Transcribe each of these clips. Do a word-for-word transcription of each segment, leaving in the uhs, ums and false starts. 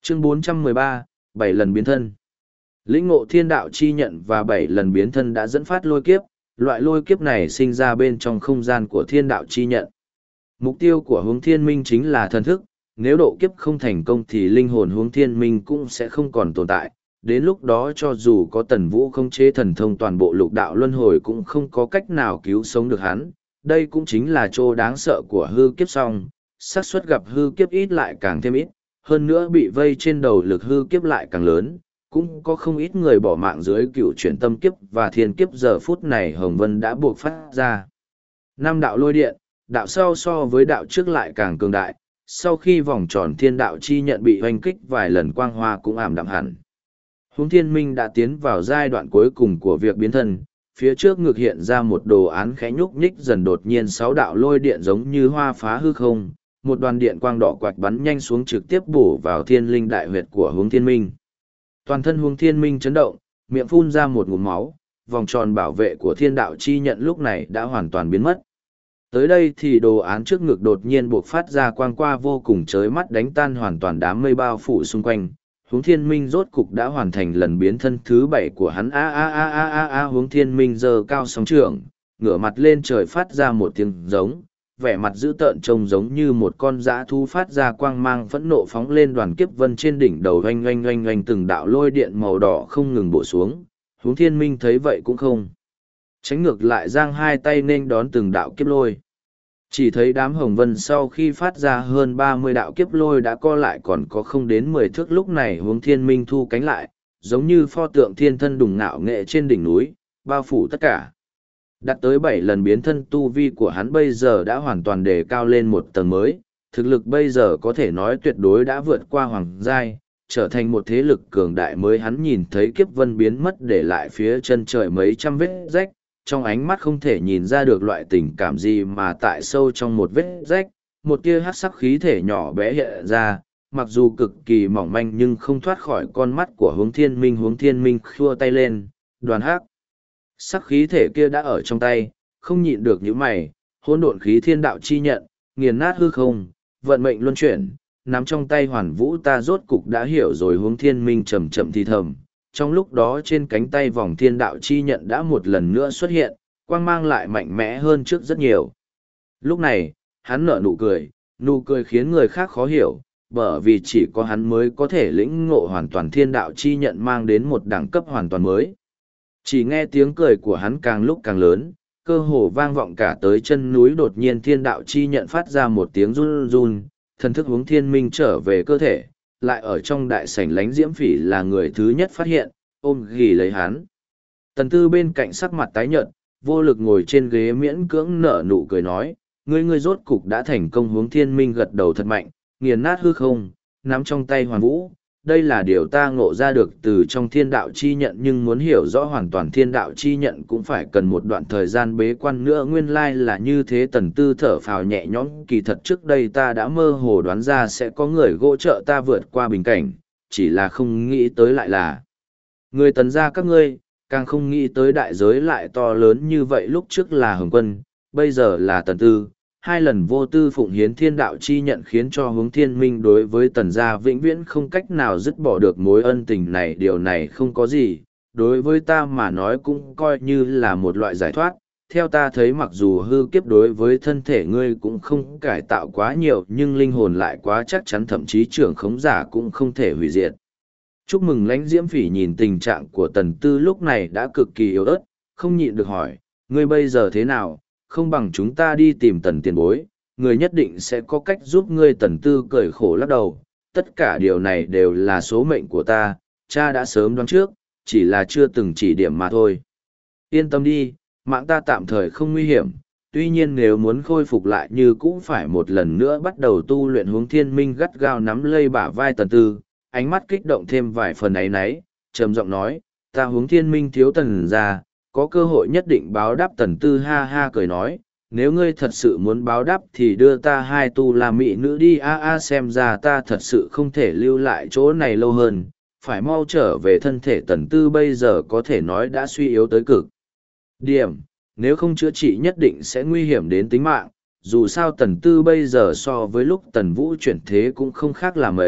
Chương bốn trăm mười ba, bảy lần biến thân. Lĩnh ngộ thiên đạo chi nhận và bảy lần biến thân đã dẫn phát lôi kiếp, loại lôi kiếp này sinh ra bên trong không gian của thiên đạo chi nhận. Mục tiêu của hướng thiên minh chính là thần thức, nếu độ kiếp không thành công thì linh hồn hướng thiên minh cũng sẽ không còn tồn tại. Đến lúc đó cho dù có tần vũ không chế thần thông toàn bộ lục đạo luân hồi cũng không có cách nào cứu sống được hắn. Đây cũng chính là chỗ đáng sợ của hư kiếp song, xác suất gặp hư kiếp ít lại càng thêm ít, hơn nữa bị vây trên đầu lực hư kiếp lại càng lớn. Cũng có không ít người bỏ mạng dưới cựu chuyển tâm kiếp và thiên kiếp giờ phút này Hồng Vân đã buộc phát ra. Năm đạo lôi điện, đạo sau so với đạo trước lại càng cường đại, sau khi vòng tròn thiên đạo chi nhận bị hoành kích vài lần quang hoa cũng ảm đạm hẳn. Hướng thiên minh đã tiến vào giai đoạn cuối cùng của việc biến thân, phía trước ngực hiện ra một đồ án khẽ nhúc nhích dần đột nhiên sáu đạo lôi điện giống như hoa phá hư không, một đoàn điện quang đỏ quạch bắn nhanh xuống trực tiếp bổ vào thiên linh đại huyệt của hướng thiên minh. Toàn thân Hướng Thiên Minh chấn động, miệng phun ra một ngụm máu, vòng tròn bảo vệ của thiên đạo chi nhận lúc này đã hoàn toàn biến mất. Tới đây thì đồ án trước ngực đột nhiên buộc phát ra quang qua vô cùng chói mắt đánh tan hoàn toàn đám mây bao phủ xung quanh. Hướng Thiên Minh rốt cục đã hoàn thành lần biến thân thứ bảy của hắn. A a a a a a Hướng Thiên Minh giơ cao sóng trường, ngửa mặt lên trời phát ra một tiếng giống, vẻ mặt dữ tợn trông giống như một con dã thú phát ra quang mang phẫn nộ phóng lên đoàn kiếp vân trên đỉnh đầu oanh oanh oanh oanh từng đạo lôi điện màu đỏ không ngừng bổ xuống. Hướng Thiên Minh thấy vậy cũng không tránh, ngược lại giang hai tay nên đón từng đạo kiếp lôi. Chỉ thấy đám hồng vân sau khi phát ra hơn ba mươi đạo kiếp lôi đã co lại còn có không đến mười thước, lúc này Hướng Thiên Minh thu cánh lại, giống như pho tượng thiên thân đùng ngạo nghệ trên đỉnh núi, bao phủ tất cả. Đạt tới bảy lần biến thân tu vi của hắn bây giờ đã hoàn toàn đề cao lên một tầng mới, thực lực bây giờ có thể nói tuyệt đối đã vượt qua hoàng giai, trở thành một thế lực cường đại mới. Hắn nhìn thấy kiếp vân biến mất để lại phía chân trời mấy trăm vết rách, trong ánh mắt không thể nhìn ra được loại tình cảm gì mà tại sâu trong một vết rách, một tia hắc sắc khí thể nhỏ bé hiện ra, mặc dù cực kỳ mỏng manh nhưng không thoát khỏi con mắt của Hướng Thiên Minh. Hướng Thiên Minh khua tay lên, đoàn hắc sắc khí thể kia đã ở trong tay, không nhịn được những mày, hỗn độn khí thiên đạo chi nhận, nghiền nát hư không, vận mệnh luân chuyển, nắm trong tay hoàn vũ ta rốt cục đã hiểu rồi. Hướng Thiên Minh chậm chậm thì thầm, trong lúc đó trên cánh tay vòng thiên đạo chi nhận đã một lần nữa xuất hiện, quang mang lại mạnh mẽ hơn trước rất nhiều. Lúc này, hắn nở nụ cười, nụ cười khiến người khác khó hiểu, bởi vì chỉ có hắn mới có thể lĩnh ngộ hoàn toàn thiên đạo chi nhận mang đến một đẳng cấp hoàn toàn mới. Chỉ nghe tiếng cười của hắn càng lúc càng lớn, cơ hồ vang vọng cả tới chân núi. Đột nhiên thiên đạo chi nhận phát ra một tiếng run run, thần thức Hướng Thiên Minh trở về cơ thể, lại ở trong đại sảnh Lánh Diễm Phỉ là người thứ nhất phát hiện, ôm ghì lấy hắn. Tần Tư bên cạnh sắc mặt tái nhợt, vô lực ngồi trên ghế miễn cưỡng nở nụ cười nói, ngươi ngươi rốt cục đã thành công. Hướng Thiên Minh gật đầu thật mạnh, nghiền nát hư không, nắm trong tay hoàn vũ. Đây là điều ta ngộ ra được từ trong thiên đạo chi nhận, nhưng muốn hiểu rõ hoàn toàn thiên đạo chi nhận cũng phải cần một đoạn thời gian bế quan nữa. Nguyên lai là như thế. Tần Tư thở phào nhẹ nhõm, kỳ thật trước đây ta đã mơ hồ đoán ra sẽ có người hỗ trợ ta vượt qua bình cảnh, chỉ là không nghĩ tới lại là người Tần gia các ngươi, càng không nghĩ tới đại giới lại to lớn như vậy. Lúc trước là Hồng Quân, bây giờ là Tần Tư. Hai lần vô tư phụng hiến thiên đạo chi nhận khiến cho Hướng Thiên Minh đối với Tần gia vĩnh viễn không cách nào dứt bỏ được mối ân tình này. Điều này không có gì, đối với ta mà nói cũng coi như là một loại giải thoát. Theo ta thấy mặc dù hư kiếp đối với thân thể ngươi cũng không cải tạo quá nhiều, nhưng linh hồn lại quá chắc chắn, thậm chí trưởng khống giả cũng không thể hủy diệt. Chúc mừng. Lánh Diễm Phỉ nhìn tình trạng của Tần Tư lúc này đã cực kỳ yếu ớt, không nhịn được hỏi, ngươi bây giờ thế nào? Không bằng chúng ta đi tìm Tần tiền bối, người nhất định sẽ có cách giúp ngươi. Tần Tư cười khổ lắc đầu, tất cả điều này đều là số mệnh của ta, cha đã sớm đoán trước, chỉ là chưa từng chỉ điểm mà thôi. Yên tâm đi, mạng ta tạm thời không nguy hiểm, tuy nhiên nếu muốn khôi phục lại như cũ phải một lần nữa bắt đầu tu luyện. Hướng Thiên Minh gắt gao nắm lấy bả vai Tần Tư, ánh mắt kích động thêm vài phần áy náy, trầm giọng nói, ta Hướng Thiên Minh thiếu Tần gia, có cơ hội nhất định báo đáp. Tần Tư ha ha cười nói, nếu ngươi thật sự muốn báo đáp thì đưa ta hai tu la mỹ nữ đi. A a xem ra ta thật sự không thể lưu lại chỗ này lâu hơn, phải mau trở về. Thân thể Tần Tư bây giờ có thể nói đã suy yếu tới cực điểm, nếu không chữa trị nhất định sẽ nguy hiểm đến tính mạng. Dù sao Tần Tư bây giờ so với lúc Tần Vũ chuyển thế cũng không khác là mấy,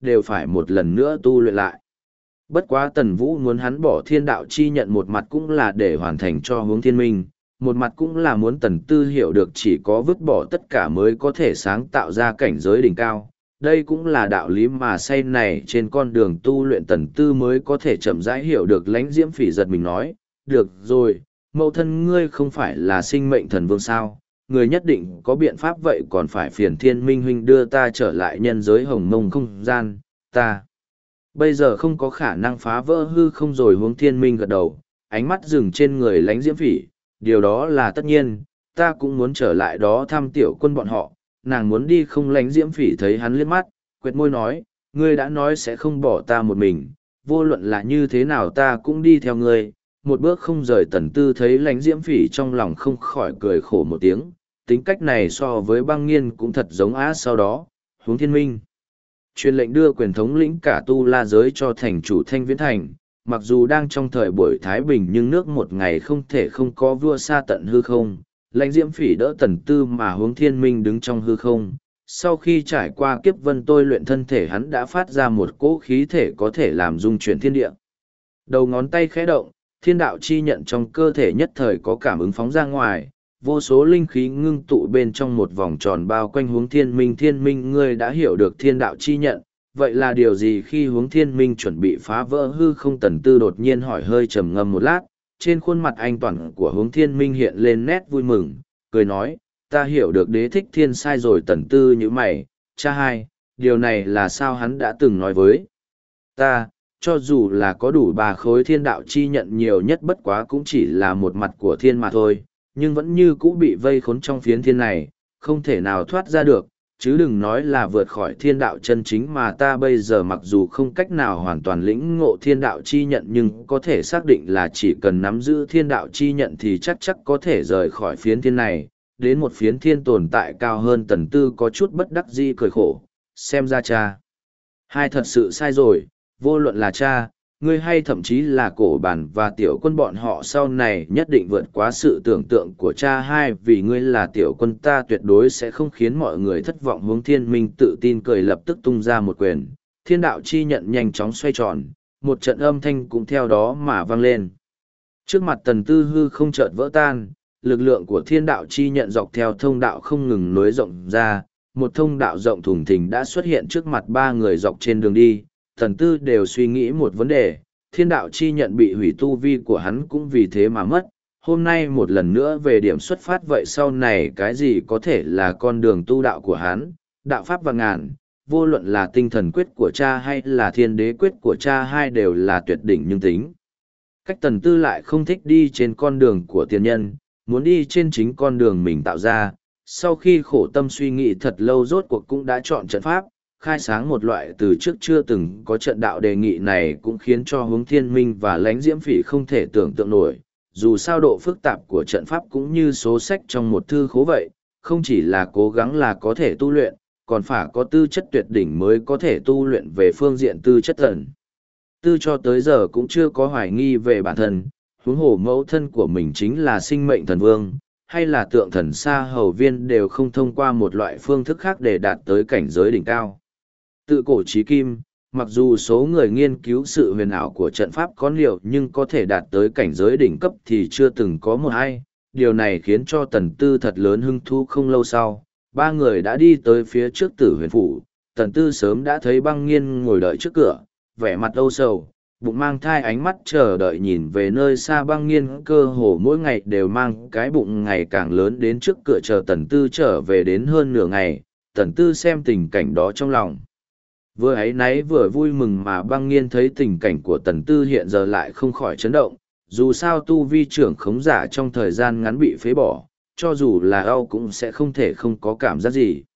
đều phải một lần nữa tu luyện lại. Bất quá Tần Vũ muốn hắn bỏ thiên đạo chi nhận, một mặt cũng là để hoàn thành cho hướng thiên minh, một mặt cũng là muốn Tần Tư hiểu được chỉ có vứt bỏ tất cả mới có thể sáng tạo ra cảnh giới đỉnh cao. Đây cũng là đạo lý mà say này trên con đường tu luyện Tần Tư mới có thể chậm rãi hiểu được. Lãnh Diễm Phỉ giật mình nói, được rồi, mẫu thân ngươi không phải là sinh mệnh thần vương sao, người nhất định có biện pháp, vậy còn phải phiền Thiên Minh huynh đưa ta trở lại nhân giới hồng mông không gian, ta bây giờ không có khả năng phá vỡ hư không. Rồi hướng Thiên Minh gật đầu, ánh mắt dừng trên người Lãnh Diễm Phỉ, điều đó là tất nhiên, ta cũng muốn trở lại đó thăm tiểu quân bọn họ. Nàng muốn đi không? Lãnh Diễm Phỉ thấy hắn liếc mắt, quệt môi nói, ngươi đã nói sẽ không bỏ ta một mình, vô luận là như thế nào ta cũng đi theo ngươi, một bước không rời. Tần Tư thấy Lãnh Diễm Phỉ trong lòng không khỏi cười khổ một tiếng, tính cách này so với Băng Nghiên cũng thật giống á. Sau đó, hướng Thiên Minh truyền lệnh đưa quyền thống lĩnh cả tu la giới cho thành chủ Thanh Viễn Thành. Mặc dù đang trong thời buổi Thái Bình nhưng nước một ngày không thể không có vua xa tận hư không. Lãnh Diễm Phỉ đỡ Tần Tư mà hướng Thiên Minh đứng trong hư không. Sau khi trải qua kiếp vân tôi luyện, thân thể hắn đã phát ra một cỗ khí thể có thể làm dung chuyển thiên địa. Đầu ngón tay khẽ động, thiên đạo chi nhận trong cơ thể nhất thời có cảm ứng phóng ra ngoài, vô số linh khí ngưng tụ bên trong một vòng tròn bao quanh hướng Thiên Minh. Thiên Minh, ngươi đã hiểu được thiên đạo chi nhận, vậy là điều gì? Khi hướng Thiên Minh chuẩn bị phá vỡ hư không, Tần Tư đột nhiên hỏi, hơi trầm ngâm một lát, trên khuôn mặt anh toàn của hướng Thiên Minh hiện lên nét vui mừng, cười nói, ta hiểu được Đế Thích Thiên sai rồi. Tần Tư như mày, cha hai, điều này là sao? Hắn đã từng nói với ta, cho dù là có đủ ba khối thiên đạo chi nhận, nhiều nhất bất quá cũng chỉ là một mặt của thiên mà thôi, nhưng vẫn như cũ bị vây khốn trong phiến thiên này, không thể nào thoát ra được, chứ đừng nói là vượt khỏi thiên đạo chân chính. Mà ta bây giờ mặc dù không cách nào hoàn toàn lĩnh ngộ thiên đạo chi nhận, nhưng có thể xác định là chỉ cần nắm giữ thiên đạo chi nhận thì chắc chắc có thể rời khỏi phiến thiên này, đến một phiến thiên tồn tại cao hơn. Tần Tư có chút bất đắc dĩ cười khổ, xem ra cha hai thật sự sai rồi, vô luận là cha ngươi hay thậm chí là Cổ Bản và tiểu quân bọn họ sau này nhất định vượt quá sự tưởng tượng của cha hai, vì ngươi là tiểu quân ta tuyệt đối sẽ không khiến mọi người thất vọng. Hướng Thiên Minh tự tin cười, lập tức tung ra một quyền, thiên đạo chi nhận nhanh chóng xoay tròn, một trận âm thanh cũng theo đó mà vang lên. Trước mặt Tần Tư hư không chợt vỡ tan, lực lượng của thiên đạo chi nhận dọc theo thông đạo không ngừng nối rộng ra, một thông đạo rộng thùng thình đã xuất hiện trước mặt ba người dọc trên đường đi. Tần Tư đều suy nghĩ một vấn đề, thiên đạo chi nhận bị hủy, tu vi của hắn cũng vì thế mà mất. Hôm nay một lần nữa về điểm xuất phát, vậy sau này cái gì có thể là con đường tu đạo của hắn? Đạo pháp và ngàn, vô luận là tinh thần quyết của cha hay là thiên đế quyết của cha hai đều là tuyệt đỉnh nhưng tính cách Tần Tư lại không thích đi trên con đường của tiền nhân, muốn đi trên chính con đường mình tạo ra. Sau khi khổ tâm suy nghĩ thật lâu, rốt cuộc cũng đã chọn trận pháp, khai sáng một loại từ trước chưa từng có trận đạo. Đề nghị này cũng khiến cho hướng Thiên Minh và Lãnh Diễm Phỉ không thể tưởng tượng nổi, dù sao độ phức tạp của trận pháp cũng như số sách trong một thư khố vậy, không chỉ là cố gắng là có thể tu luyện, còn phải có tư chất tuyệt đỉnh mới có thể tu luyện. Về phương diện tư chất, Tần Tư cho tới giờ cũng chưa có hoài nghi về bản thân, huống hồ mẫu thân của mình chính là sinh mệnh thần vương, hay là tượng thần Sa Hầu Viên đều không thông qua một loại phương thức khác để đạt tới cảnh giới đỉnh cao. Tự cổ chí kim, mặc dù số người nghiên cứu sự huyền ảo của trận pháp có nhiều, nhưng có thể đạt tới cảnh giới đỉnh cấp thì chưa từng có một ai. Điều này khiến cho Tần Tư thật lớn hứng thú. Không lâu sau, ba người đã đi tới phía trước Tử Huyền Phủ. Tần Tư sớm đã thấy Băng Nghiên ngồi đợi trước cửa, vẻ mặt âu sầu, bụng mang thai, ánh mắt chờ đợi nhìn về nơi xa. Băng Nghiên cơ hồ mỗi ngày đều mang cái bụng ngày càng lớn đến trước cửa chờ Tần Tư trở về đến hơn nửa ngày. Tần Tư xem tình cảnh đó trong lòng vừa áy náy vừa vui mừng, mà Băng Nghiên thấy tình cảnh của Tần Tư hiện giờ lại không khỏi chấn động. Dù sao tu vi trưởng khống giả trong thời gian ngắn bị phế bỏ, cho dù là âu cũng sẽ không thể không có cảm giác gì.